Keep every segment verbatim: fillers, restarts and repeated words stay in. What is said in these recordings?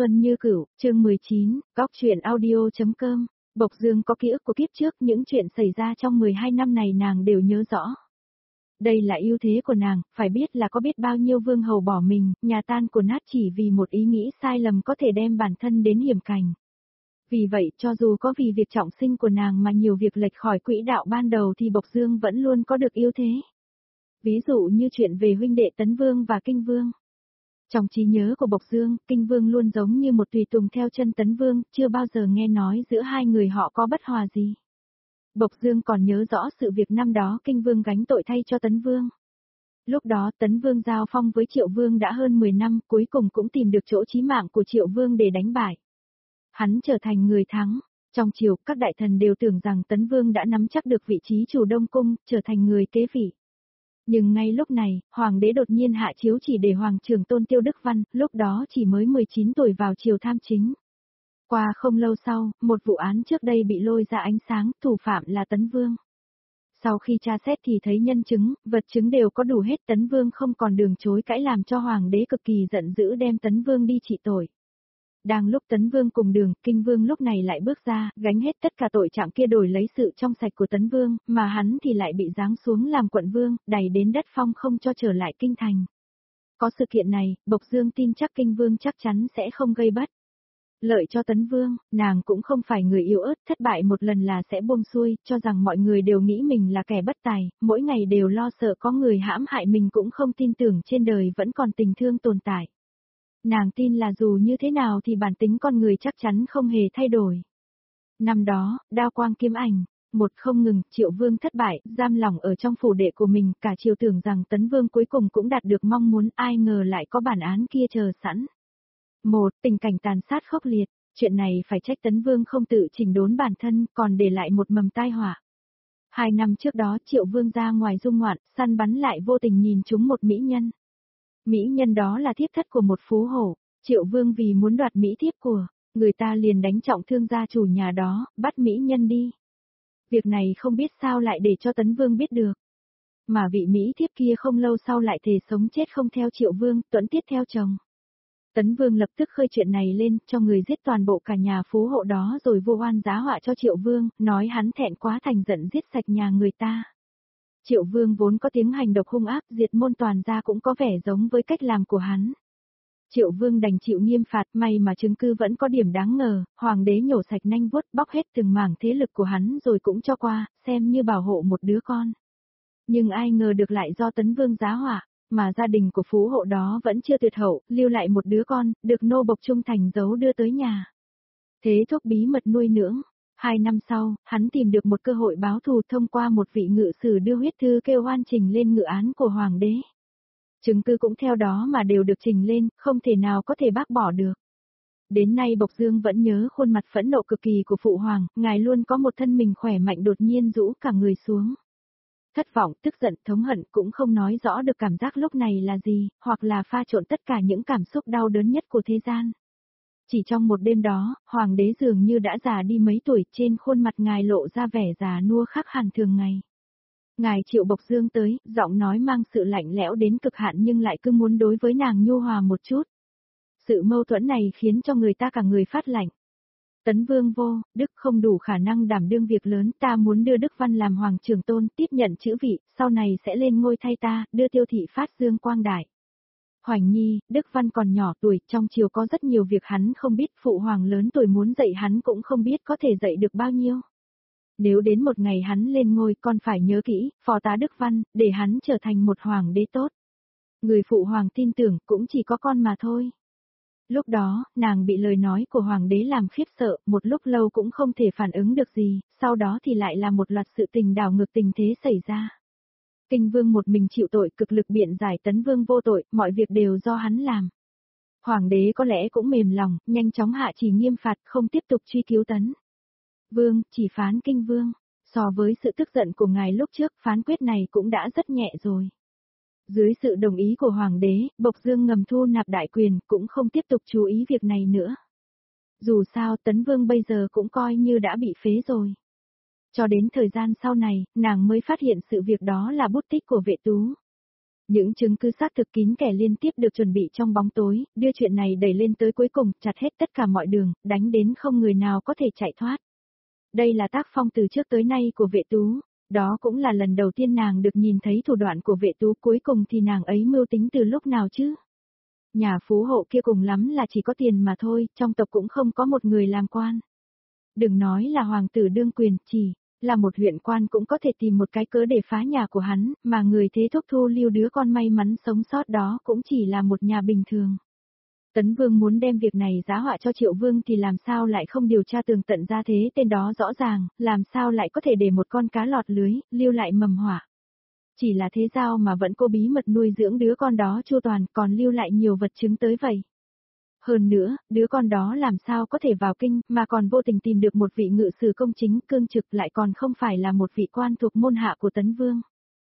Xuân Như Cửu, chương mười chín, góc truyện audio.com. Bộc Dương có ký ức của kiếp trước, những chuyện xảy ra trong mười hai năm này nàng đều nhớ rõ. Đây là ưu thế của nàng, phải biết là có biết bao nhiêu vương hầu bỏ mình, nhà tan của nát chỉ vì một ý nghĩ sai lầm có thể đem bản thân đến hiểm cảnh. Vì vậy, cho dù có vì việc trọng sinh của nàng mà nhiều việc lệch khỏi quỹ đạo ban đầu thì Bộc Dương vẫn luôn có được ưu thế. Ví dụ như chuyện về huynh đệ Tấn Vương và Kinh Vương. Trong trí nhớ của Bộc Dương, Kinh Vương luôn giống như một tùy tùng theo chân Tấn Vương, chưa bao giờ nghe nói giữa hai người họ có bất hòa gì. Bộc Dương còn nhớ rõ sự việc năm đó Kinh Vương gánh tội thay cho Tấn Vương. Lúc đó Tấn Vương giao phong với Triệu Vương đã hơn mười năm, cuối cùng cũng tìm được chỗ chí mạng của Triệu Vương để đánh bại. Hắn trở thành người thắng. Trong triều, các đại thần đều tưởng rằng Tấn Vương đã nắm chắc được vị trí chủ Đông Cung, trở thành người kế vị. Nhưng ngay lúc này, Hoàng đế đột nhiên hạ chiếu chỉ để Hoàng trưởng tôn Tiêu Đức Văn, lúc đó chỉ mới mười chín tuổi vào triều tham chính. Qua không lâu sau, một vụ án trước đây bị lôi ra ánh sáng, thủ phạm là Tấn Vương. Sau khi tra xét thì thấy nhân chứng, vật chứng đều có đủ hết, Tấn Vương không còn đường chối cãi, làm cho Hoàng đế cực kỳ giận dữ đem Tấn Vương đi trị tội. Đang lúc Tấn Vương cùng đường, Kinh Vương lúc này lại bước ra, gánh hết tất cả tội trạng kia đổi lấy sự trong sạch của Tấn Vương, mà hắn thì lại bị giáng xuống làm quận vương, đày đến đất phong không cho trở lại kinh thành. Có sự kiện này, Bộc Dương tin chắc Kinh Vương chắc chắn sẽ không gây bất lợi cho Tấn Vương, nàng cũng không phải người yếu ớt, thất bại một lần là sẽ buông xuôi, cho rằng mọi người đều nghĩ mình là kẻ bất tài, mỗi ngày đều lo sợ có người hãm hại mình, cũng không tin tưởng trên đời vẫn còn tình thương tồn tại. Nàng tin là dù như thế nào thì bản tính con người chắc chắn không hề thay đổi. Năm đó, đao quang kiếm ảnh, một không ngừng, Triệu Vương thất bại, giam lỏng ở trong phủ đệ của mình, cả triều tưởng rằng Tấn Vương cuối cùng cũng đạt được mong muốn, ai ngờ lại có bản án kia chờ sẵn. Một, tình cảnh tàn sát khốc liệt, chuyện này phải trách Tấn Vương không tự chỉnh đốn bản thân, còn để lại một mầm tai họa. Hai năm trước đó Triệu Vương ra ngoài dung ngoạn, săn bắn lại vô tình nhìn trúng một mỹ nhân. Mỹ nhân đó là thiếp thất của một phú hổ, Triệu Vương vì muốn đoạt mỹ thiếp của người ta liền đánh trọng thương gia chủ nhà đó, bắt mỹ nhân đi. Việc này không biết sao lại để cho Tấn Vương biết được. Mà vị mỹ thiếp kia không lâu sau lại thề sống chết không theo Triệu Vương, tuẫn tiết theo chồng. Tấn Vương lập tức khơi chuyện này lên, cho người giết toàn bộ cả nhà phú hộ đó rồi vô oan giá họa cho Triệu Vương, nói hắn thẹn quá thành giận giết sạch nhà người ta. Triệu Vương vốn có tiếng hành độc hung ác, diệt môn toàn gia cũng có vẻ giống với cách làm của hắn. Triệu Vương đành chịu nghiêm phạt, may mà chứng cứ vẫn có điểm đáng ngờ, Hoàng đế nhổ sạch nanh vuốt, bóc hết từng mảng thế lực của hắn rồi cũng cho qua, xem như bảo hộ một đứa con. Nhưng ai ngờ được lại do Tấn Vương giá họa, mà gia đình của phú hộ đó vẫn chưa tuyệt hậu, lưu lại một đứa con, được nô bộc trung thành giấu đưa tới nhà. Thế thúc bí mật nuôi ndưỡng. Hai năm sau, hắn tìm được một cơ hội báo thù thông qua một vị ngự sử đưa huyết thư kêu oan trình lên ngự án của Hoàng đế. Chứng cứ cũng theo đó mà đều được trình lên, không thể nào có thể bác bỏ được. Đến nay Bộc Dương vẫn nhớ khuôn mặt phẫn nộ cực kỳ của Phụ Hoàng, ngài luôn có một thân mình khỏe mạnh đột nhiên rũ cả người xuống. Thất vọng, tức giận, thống hận cũng không nói rõ được cảm giác lúc này là gì, hoặc là pha trộn tất cả những cảm xúc đau đớn nhất của thế gian. Chỉ trong một đêm đó, Hoàng đế dường như đã già đi mấy tuổi, trên khuôn mặt ngài lộ ra vẻ già nua khác hẳn thường ngày. Ngài triệu Bộc Dương tới, giọng nói mang sự lạnh lẽo đến cực hạn nhưng lại cứ muốn đối với nàng nhu hòa một chút. Sự mâu thuẫn này khiến cho người ta cả người phát lạnh. Tấn Vương vô, Đức không đủ khả năng đảm đương việc lớn, ta muốn đưa Đức Văn làm Hoàng trưởng tôn, tiếp nhận chữ vị, sau này sẽ lên ngôi thay ta, đưa Tiêu thị phát dương quang đại. Hoành Nhi, Đức Văn còn nhỏ tuổi, trong triều có rất nhiều việc hắn không biết, Phụ Hoàng lớn tuổi muốn dạy hắn cũng không biết có thể dạy được bao nhiêu. Nếu đến một ngày hắn lên ngôi, con phải nhớ kỹ, phò tá Đức Văn, để hắn trở thành một hoàng đế tốt. Người Phụ Hoàng tin tưởng cũng chỉ có con mà thôi. Lúc đó, nàng bị lời nói của Hoàng đế làm khiếp sợ, một lúc lâu cũng không thể phản ứng được gì, sau đó thì lại là một loạt sự tình đảo ngược tình thế xảy ra. Kinh Vương một mình chịu tội, cực lực biện giải Tấn Vương vô tội, mọi việc đều do hắn làm. Hoàng đế có lẽ cũng mềm lòng, nhanh chóng hạ chỉ nghiêm phạt, không tiếp tục truy cứu Tấn Vương, chỉ phán Kinh Vương. So với sự tức giận của ngài lúc trước, phán quyết này cũng đã rất nhẹ rồi. Dưới sự đồng ý của Hoàng đế, Bộc Dương ngầm thu nạp đại quyền, cũng không tiếp tục chú ý việc này nữa. Dù sao Tấn Vương bây giờ cũng coi như đã bị phế rồi. Cho đến thời gian sau này, nàng mới phát hiện sự việc đó là bút tích của Vệ Tú. Những chứng cứ xác thực kín kẽ liên tiếp được chuẩn bị trong bóng tối, đưa chuyện này đẩy lên tới cuối cùng, chặt hết tất cả mọi đường, đánh đến không người nào có thể chạy thoát. Đây là tác phong từ trước tới nay của Vệ Tú, đó cũng là lần đầu tiên nàng được nhìn thấy thủ đoạn của Vệ Tú, cuối cùng thì nàng ấy mưu tính từ lúc nào chứ? Nhà phú hộ kia cùng lắm là chỉ có tiền mà thôi, trong tộc cũng không có một người làm quan. Đừng nói là hoàng tử đương quyền, chỉ là một huyện quan cũng có thể tìm một cái cớ để phá nhà của hắn, mà người thế thúc thu lưu đứa con may mắn sống sót đó cũng chỉ là một nhà bình thường. Tấn Vương muốn đem việc này giá họa cho Triệu Vương thì làm sao lại không điều tra tường tận ra thế tên đó rõ ràng, làm sao lại có thể để một con cá lọt lưới, lưu lại mầm họa. Chỉ là thế sao mà vẫn cô bí mật nuôi dưỡng đứa con đó chu toàn, còn lưu lại nhiều vật chứng tới vậy. Hơn nữa, đứa con đó làm sao có thể vào kinh, mà còn vô tình tìm được một vị ngự sử công chính cương trực, lại còn không phải là một vị quan thuộc môn hạ của Tấn Vương.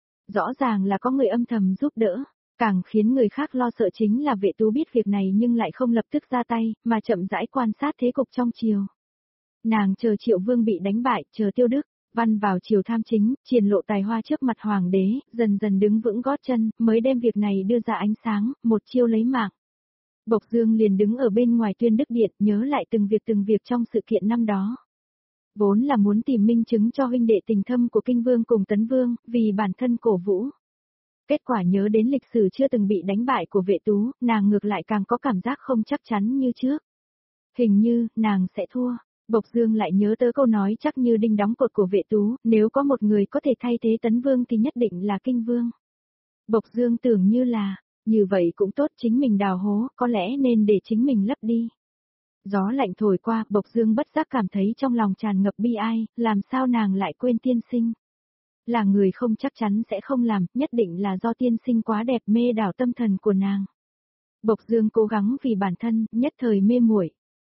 Rõ ràng là có người âm thầm giúp đỡ, càng khiến người khác lo sợ chính là Vệ Tú biết việc này nhưng lại không lập tức ra tay, mà chậm rãi quan sát thế cục trong triều. Nàng chờ Triệu Vương bị đánh bại, chờ Tiêu Đức, Văn vào triều tham chính, triển lộ tài hoa trước mặt hoàng đế, dần dần đứng vững gót chân, mới đem việc này đưa ra ánh sáng, một chiêu lấy mạng. Bộc Dương liền đứng ở bên ngoài Tuyên Đức Điện, nhớ lại từng việc từng việc trong sự kiện năm đó. Vốn là muốn tìm minh chứng cho huynh đệ tình thâm của Kinh Vương cùng Tấn Vương, vì bản thân cổ vũ. Kết quả nhớ đến lịch sử chưa từng bị đánh bại của Vệ Tú, nàng ngược lại càng có cảm giác không chắc chắn như trước. Hình như, nàng sẽ thua. Bộc Dương lại nhớ tới câu nói chắc như đinh đóng cột của Vệ Tú, nếu có một người có thể thay thế Tấn Vương thì nhất định là Kinh Vương. Bộc Dương tưởng như là, như vậy cũng tốt, chính mình đào hố, có lẽ nên để chính mình lấp đi. Gió lạnh thổi qua, Bộc Dương bất giác cảm thấy trong lòng tràn ngập bi ai, làm sao nàng lại quên tiên sinh. Là người không chắc chắn sẽ không làm, nhất định là do tiên sinh quá đẹp mê đảo tâm thần của nàng. Bộc Dương cố gắng vì bản thân, nhất thời mê muội,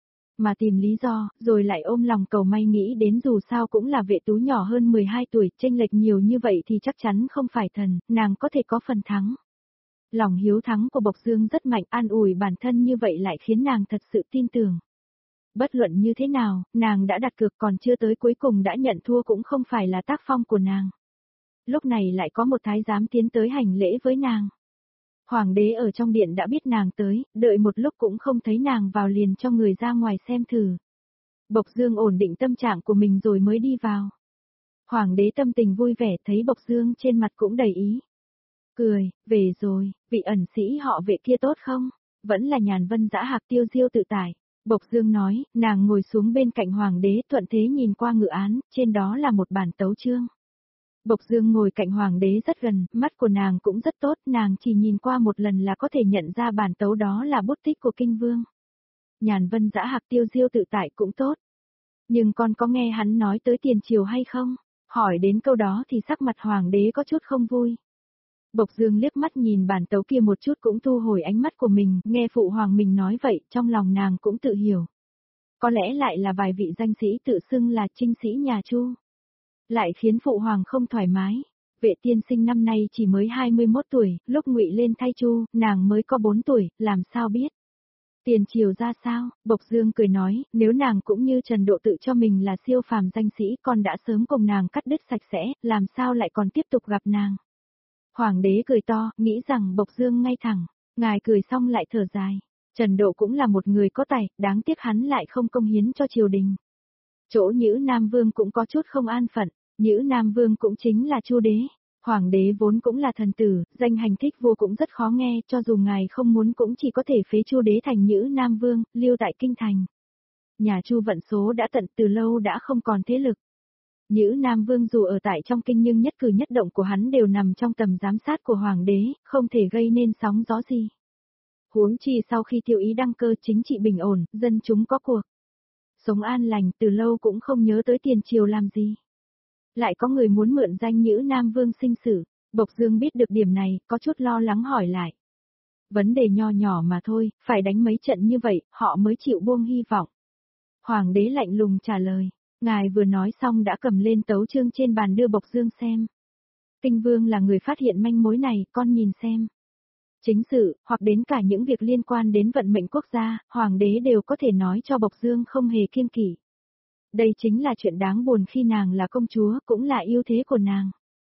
mà tìm lý do, rồi lại ôm lòng cầu may nghĩ đến dù sao cũng là Vệ Tú nhỏ hơn mười hai tuổi, chênh lệch nhiều như vậy thì chắc chắn không phải thần, nàng có thể có phần thắng. Lòng hiếu thắng của Bộc Dương rất mạnh, an ủi bản thân như vậy lại khiến nàng thật sự tin tưởng. Bất luận như thế nào, nàng đã đặt cược còn chưa tới cuối cùng đã nhận thua cũng không phải là tác phong của nàng. Lúc này lại có một thái giám tiến tới hành lễ với nàng. Hoàng đế ở trong điện đã biết nàng tới, đợi một lúc cũng không thấy nàng vào liền cho người ra ngoài xem thử. Bộc Dương ổn định tâm trạng của mình rồi mới đi vào. Hoàng đế tâm tình vui vẻ thấy Bộc Dương trên mặt cũng đầy ý. Cười, về rồi, vị ẩn sĩ họ Vệ kia tốt không? Vẫn là Nhàn Vân Dã Hạc tiêu diêu tự tại. Bộc Dương nói, nàng ngồi xuống bên cạnh hoàng đế thuận thế nhìn qua ngự án, trên đó là một bản tấu chương. Bộc Dương ngồi cạnh hoàng đế rất gần, mắt của nàng cũng rất tốt, nàng chỉ nhìn qua một lần là có thể nhận ra bản tấu đó là bút tích của Kinh Vương. Nhàn Vân Dã Hạc tiêu diêu tự tại cũng tốt. Nhưng con có nghe hắn nói tới tiền triều hay không? Hỏi đến câu đó thì sắc mặt hoàng đế có chút không vui. Bộc Dương liếc mắt nhìn bản tấu kia một chút cũng thu hồi ánh mắt của mình, nghe phụ hoàng mình nói vậy, trong lòng nàng cũng tự hiểu. Có lẽ lại là vài vị danh sĩ tự xưng là trinh sĩ nhà Chu. Lại khiến phụ hoàng không thoải mái. Vệ tiên sinh năm nay chỉ mới hai mươi mốt tuổi, lúc Ngụy lên thay Chu, nàng mới có bốn tuổi, làm sao biết. Tiền triều ra sao, Bộc Dương cười nói, nếu nàng cũng như Trần Độ tự cho mình là siêu phàm danh sĩ, con đã sớm cùng nàng cắt đứt sạch sẽ, làm sao lại còn tiếp tục gặp nàng. Hoàng đế cười to, nghĩ rằng Bộc Dương ngay thẳng, ngài cười xong lại thở dài. Trần Độ cũng là một người có tài, đáng tiếc hắn lại không công hiến cho triều đình. Chỗ Nhữ Nam Vương cũng có chút không an phận, Nhữ Nam Vương cũng chính là Chu đế. Hoàng đế vốn cũng là thần tử, danh hành thích vua cũng rất khó nghe, cho dù ngài không muốn cũng chỉ có thể phế Chu đế thành Nhữ Nam Vương, lưu tại kinh thành. Nhà Chu vận số đã tận từ lâu đã không còn thế lực. Nhữ Nam Vương dù ở tại trong kinh nhưng nhất cử nhất động của hắn đều nằm trong tầm giám sát của hoàng đế, không thể gây nên sóng gió gì. Huống chi sau khi Tiêu Ý đăng cơ chính trị bình ổn, dân chúng có cuộc sống an lành, từ lâu cũng không nhớ tới tiền triều làm gì. Lại có người muốn mượn danh Nhữ Nam Vương sinh sử, Bộc Dương biết được điểm này, có chút lo lắng hỏi lại. Vấn đề nho nhỏ mà thôi, phải đánh mấy trận như vậy, họ mới chịu buông hy vọng. Hoàng đế lạnh lùng trả lời, ngài vừa nói xong đã cầm lên tấu chương trên bàn đưa Bộc Dương xem. Kinh Vương là người phát hiện manh mối này, con nhìn xem. Chính sự, hoặc đến cả những việc liên quan đến vận mệnh quốc gia, hoàng đế đều có thể nói cho Bộc Dương không hề kiêng kỵ. Đây chính là chuyện đáng buồn khi nàng là công chúa, cũng là ưu thế của nàng.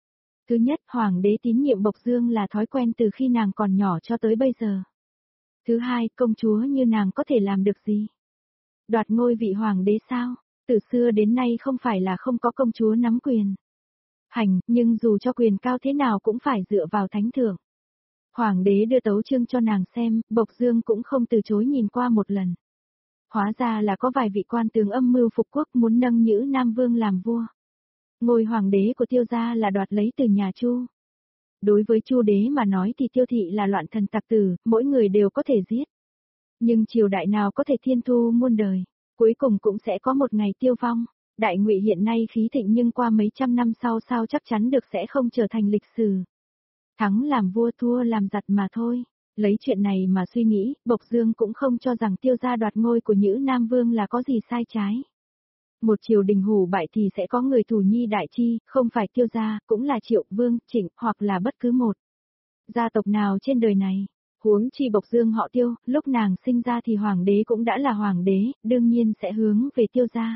Thứ nhất, hoàng đế tín nhiệm Bộc Dương là thói quen từ khi nàng còn nhỏ cho tới bây giờ. Thứ hai, công chúa như nàng có thể làm được gì? Đoạt ngôi vị hoàng đế sao? Từ xưa đến nay không phải là không có công chúa nắm quyền hành, nhưng dù cho quyền cao thế nào cũng phải dựa vào thánh thượng. Hoàng đế đưa tấu chương cho nàng xem, Bộc Dương cũng không từ chối nhìn qua một lần. Hóa ra là có vài vị quan tướng âm mưu phục quốc muốn nâng Nhữ Nam Vương làm vua. Ngôi hoàng đế của Tiêu gia là đoạt lấy từ nhà Chu. Đối với Chu đế mà nói thì Tiêu thị là loạn thần tặc tử, mỗi người đều có thể giết. Nhưng triều đại nào có thể thiên thu muôn đời, cuối cùng cũng sẽ có một ngày tiêu vong. Đại Ngụy hiện nay khí thịnh nhưng qua mấy trăm năm sau sao chắc chắn được sẽ không trở thành lịch sử. Thắng làm vua, thua làm giặc mà thôi. Lấy chuyện này mà suy nghĩ, Bộc Dương cũng không cho rằng Tiêu gia đoạt ngôi của Nhữ Nam Vương là có gì sai trái. Một triều đình hủ bại thì sẽ có người thủ nhi đại chi, không phải Tiêu gia, cũng là Triệu, Vương, Trịnh, hoặc là bất cứ một gia tộc nào trên đời này. Huống chi Bộc Dương họ Tiêu, lúc nàng sinh ra thì hoàng đế cũng đã là hoàng đế, đương nhiên sẽ hướng về Tiêu gia.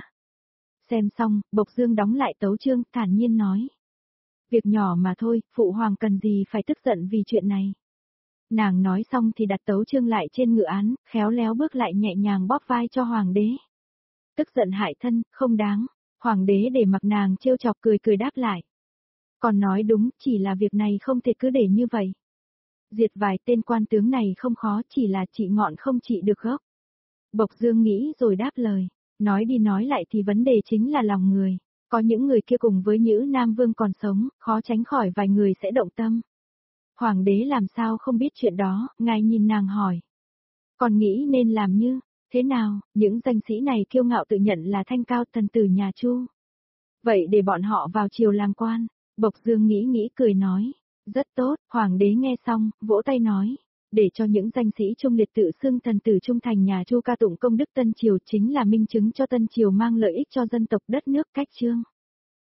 Xem xong, Bộc Dương đóng lại tấu chương, thản nhiên nói. Việc nhỏ mà thôi, phụ hoàng cần gì phải tức giận vì chuyện này. Nàng nói xong thì đặt tấu chương lại trên ngự án, khéo léo bước lại nhẹ nhàng bóp vai cho hoàng đế. Tức giận hại thân, không đáng. Hoàng đế để mặc nàng trêu chọc cười cười đáp lại. Còn nói đúng, chỉ là việc này không thể cứ để như vậy. Diệt vài tên quan tướng này không khó, chỉ là trị ngọn không trị được gốc. Bộc Dương nghĩ rồi đáp lời. Nói đi nói lại thì vấn đề chính là lòng người. Có những người kia cùng với Nhữ Nam Vương còn sống, khó tránh khỏi vài người sẽ động tâm. Hoàng đế làm sao không biết chuyện đó, ngài nhìn nàng hỏi. Còn nghĩ nên làm như, thế nào, những danh sĩ này kiêu ngạo tự nhận là thanh cao thần tử nhà Chu. Vậy để bọn họ vào triều làm quan, Bộc Dương nghĩ nghĩ cười nói. Rất tốt, hoàng đế nghe xong, vỗ tay nói. Để cho những danh sĩ trung liệt tự xưng thần tử trung thành nhà Chu ca tụng công đức Tân Triều chính là minh chứng cho Tân Triều mang lợi ích cho dân tộc đất nước cách chương.